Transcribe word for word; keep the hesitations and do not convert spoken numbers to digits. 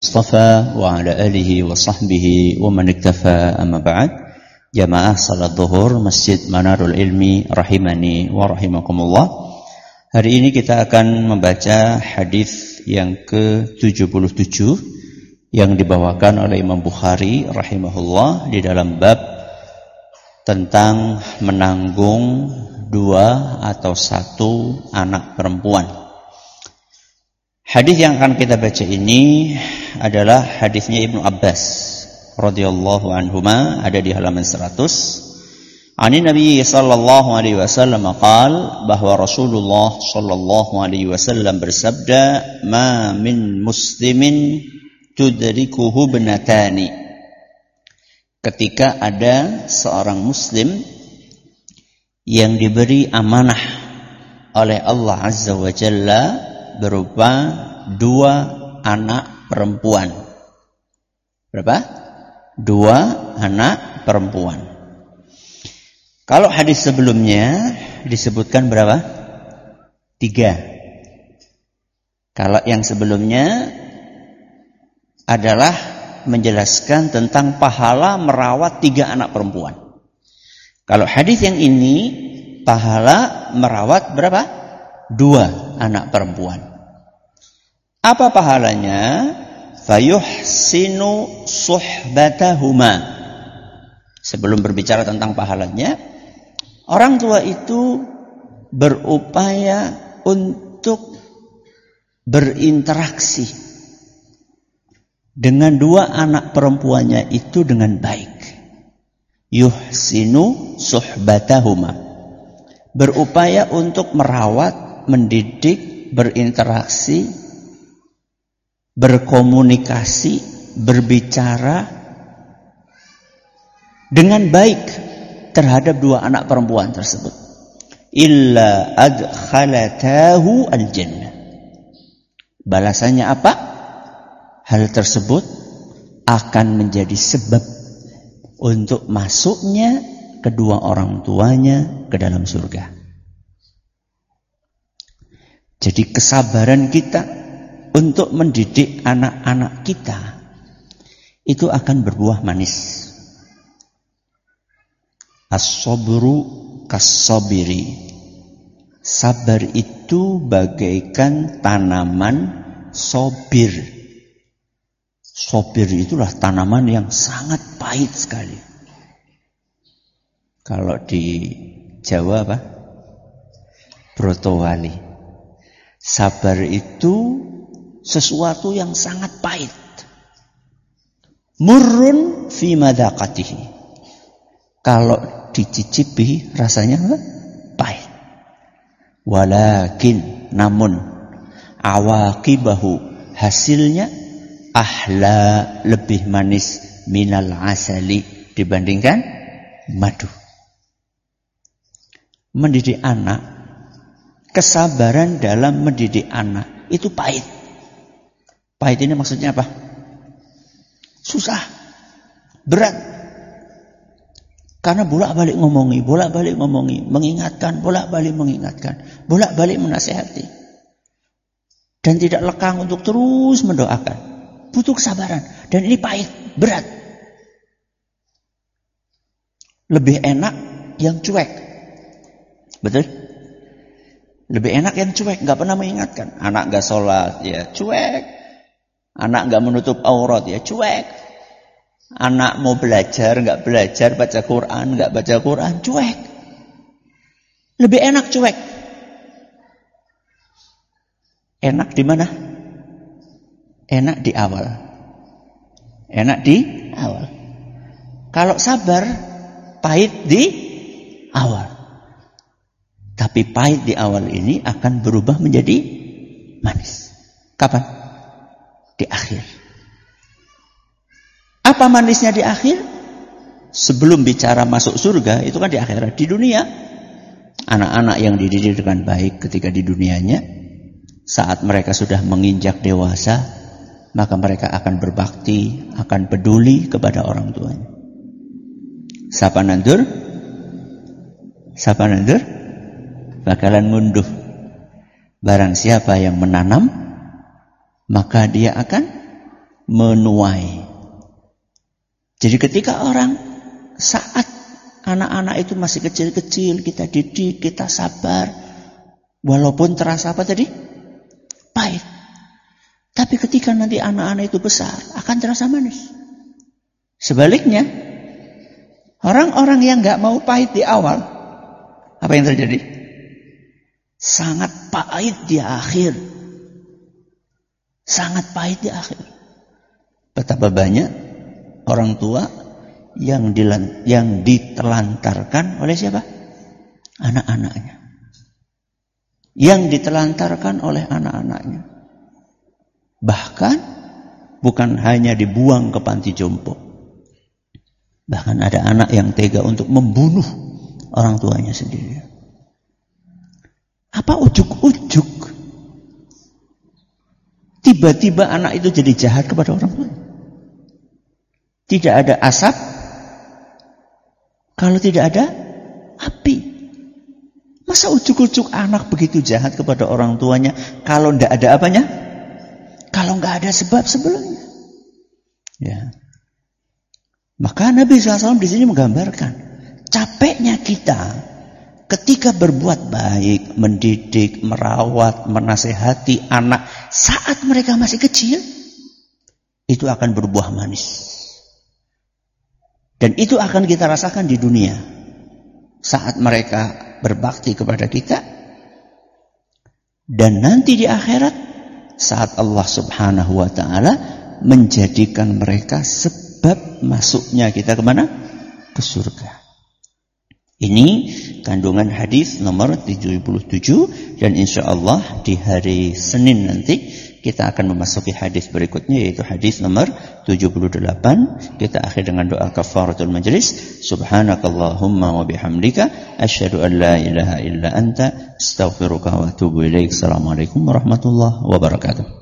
Mustafa wa ala alihi wa sahbihi wa man iktafa amma ba'd. Jamaah salat zuhur Masjid Manarul Ilmi rahimani wa rahimakumullah. Hari ini kita akan membaca hadis yang ke tujuh puluh tujuh yang dibawakan oleh Imam Bukhari rahimahullah di dalam bab tentang menanggung dua atau satu anak perempuan. Hadis yang akan kita baca ini adalah hadisnya Ibnu Abbas radhiyallahu anhuma, ada di halaman seratus. Ani Nabi sallallahu alaihi wasallam qaal, bahwa Rasulullah sallallahu alaihi wasallam bersabda, "Ma min muslimin tudrikuhu ibnatani." Ketika ada seorang muslim yang diberi amanah oleh Allah Azza wa Jalla berupa dua anak perempuan. Berapa? Dua anak perempuan. Kalau hadis sebelumnya disebutkan berapa? Tiga. Kalau yang sebelumnya adalah menjelaskan tentang pahala merawat tiga anak perempuan. Kalau hadis yang ini pahala merawat berapa? Dua anak perempuan. Apa pahalanya? Fayuhsinu suhbatahuma. Sebelum berbicara tentang pahalanya, orang tua itu berupaya untuk berinteraksi dengan dua anak perempuannya itu dengan baik. Yuhsinu suhbatahuma. Berupaya untuk merawat, mendidik, berinteraksi, berkomunikasi, berbicara dengan baik terhadap dua anak perempuan tersebut. Illa adkhalatahu al-jannah. Balasannya apa? Hal tersebut akan menjadi sebab untuk masuknya kedua orang tuanya ke dalam surga. Jadi kesabaran kita untuk mendidik anak-anak kita itu akan berbuah manis. As-sabru kas-sabiri. Sabar itu bagaikan tanaman sobir. Sobir itulah tanaman yang sangat pahit sekali. Kalau di Jawa apa? Brotowali. Sabar itu sesuatu yang sangat pahit. Murrun fi madaqatihi. Kalau dicicipi rasanya apa? Pahit. Walakin namun awaqibahu, hasilnya ahla, lebih manis, minal asali, dibandingkan madu. Mendidik anak, kesabaran dalam mendidik anak itu pahit. Pahit ini maksudnya apa? Susah, berat. Karena bolak-balik ngomongi, bolak-balik ngomongi, mengingatkan, bolak-balik mengingatkan, bolak-balik menasihati. Dan tidak lekang untuk terus mendoakan. Butuh kesabaran. Dan ini pahit, berat. Lebih enak yang cuek. Betul? Lebih enak yang cuek, gak pernah mengingatkan. Anak gak sholat, ya cuek. Anak gak menutup aurat, ya cuek. Anak mau belajar, gak belajar, baca Quran, gak baca Quran, cuek. Lebih enak cuek. Enak di mana? Enak di awal. Enak di awal. Kalau sabar, pahit di awal. Tapi pahit di awal ini akan berubah menjadi manis. Kapan? Di akhir. Apa manisnya di akhir? Sebelum bicara masuk surga, itu kan di akhirat. Di dunia, anak-anak yang dididik dengan baik ketika di dunianya, saat mereka sudah menginjak dewasa, maka mereka akan berbakti, akan peduli kepada orang tuanya. Siapa nandur? Siapa nandur? Bakalan ngunduh. Barang siapa yang menanam, maka dia akan menuai. Jadi ketika orang saat anak-anak itu masih kecil-kecil, kita didik, kita sabar, walaupun terasa apa tadi? Pahit. Tapi ketika nanti anak-anak itu besar, akan terasa manis. Sebaliknya, orang-orang yang gak mau pahit di awal, apa yang terjadi? Sangat pahit di akhir. Sangat pahit di akhir. Betapa banyak orang tua yang, dilan, yang ditelantarkan oleh siapa? Anak-anaknya. Yang ditelantarkan oleh anak-anaknya. Bahkan bukan hanya dibuang ke panti jompo. Bahkan ada anak yang tega untuk membunuh orang tuanya sendiri. Apa ujuk-ujuk? Tiba-tiba anak itu jadi jahat kepada orang tua. Tidak ada asap kalau tidak ada api. Masa ujuk-ujuk anak begitu jahat kepada orang tuanya kalau tidak ada apanya? Kalau nggak ada sebab sebelumnya, ya. Maka Nabi shallallahu alaihi wasallam di sini menggambarkan capeknya kita ketika berbuat baik, mendidik, merawat, menasehati anak saat mereka masih kecil, itu akan berbuah manis. Dan itu akan kita rasakan di dunia saat mereka berbakti kepada kita, dan nanti di akhirat saat Allah subhanahu wa ta'ala menjadikan mereka sebab masuknya kita kemana? Ke surga. Ini kandungan hadis nomor tujuh puluh tujuh, dan insya Allah di hari Senin nanti kita akan memasuki hadis berikutnya, yaitu hadis nomor tujuh puluh delapan. Kita akhir dengan doa kafaratul majlis. Subhanakallahumma wa bihamdika asyhadu an la ilaha illa anta astaghfiruka wa atubu ilaik. Assalamualaikum warahmatullahi wabarakatuh.